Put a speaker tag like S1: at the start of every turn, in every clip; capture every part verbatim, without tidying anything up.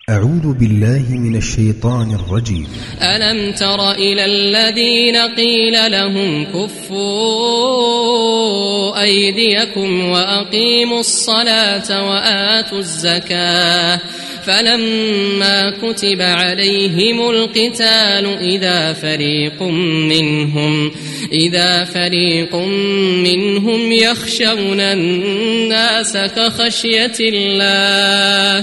S1: أعوذ بالله من الشيطان الرجيم.
S2: ألم تر إلى الذين قيل لهم كفوا أيديكم وأقيموا الصلاة وآتوا الزكاة فلما كتب عليهم القتال إذا فريق منهم إذا فريق منهم يخشون الناس كخشية الله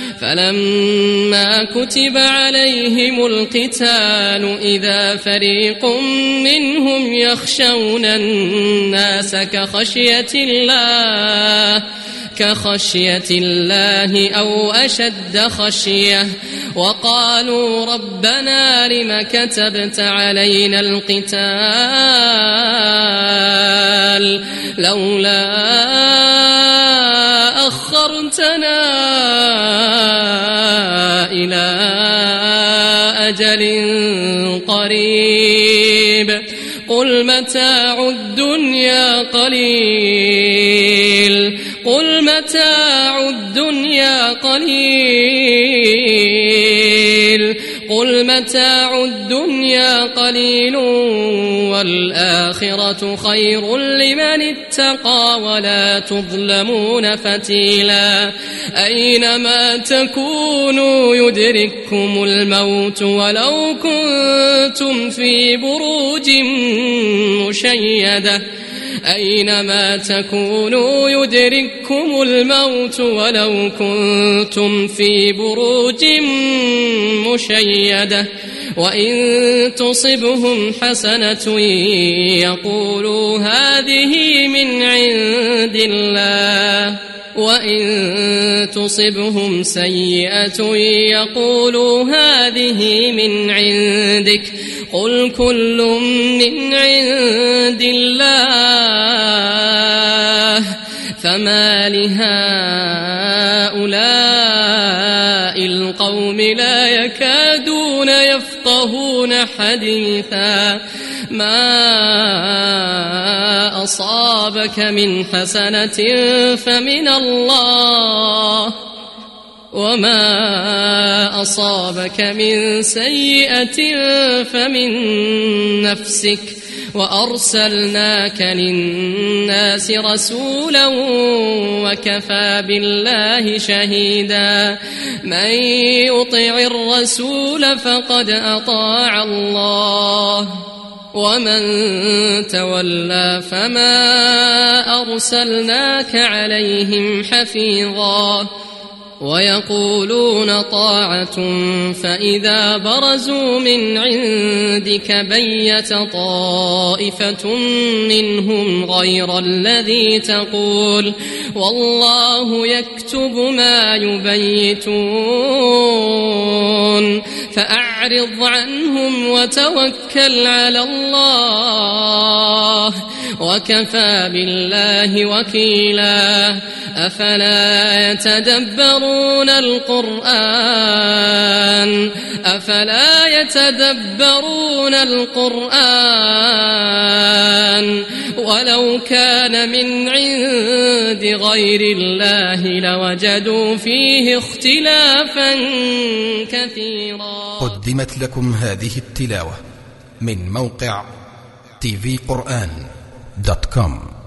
S2: فلما كتب عليهم القتال إذا فريق منهم يخشون الناس كخشية الله كخشية الله أو أشد خشية وقالوا ربنا لم كتبت علينا القتال لولا أخرتنا إلى أجل قريب قل متاع الدنيا قليل قل متاع الدنيا قليل قل متاع الدنيا قليل والآخرة خير لمن اتقى ولا تظلمون فتيلا أينما تكونوا يدرككم الموت ولو كنتم في بروج مشيدة أينما تكونوا يدرككم الموت ولو كنتم في بروج مشيدة وإن تصبهم حسنة يقولوا هذه من عند الله وإن تصبهم سيئة يقولوا هذه من عندك قل كل من عند الله فما لهؤلاء القوم لا يكادون يفقهون حديثا ما أصابك من حسنة فمن الله وما أصابك من سيئة فمن نفسك وأرسلناك للناس رسولا وكفى بالله شهيدا من يطع الرسول فقد أطاع الله ومن تولى فما أرسلناك عليهم حفيظا ويقولون طاعة فإذا برزوا من عندك بيت طائفة منهم غير الذي تقول والله يكتب ما يبيتون فأعرض عنهم وتوكل على الله وكفى بالله وكيلا أفلا يتدبرون القرآن أفلا يتدبرون القرآن ولو كان من عند غير الله لوجدوا فيه اختلافا كثيرا.
S1: قدمت لكم هذه التلاوة من موقع تي في قرآن دوت كوم.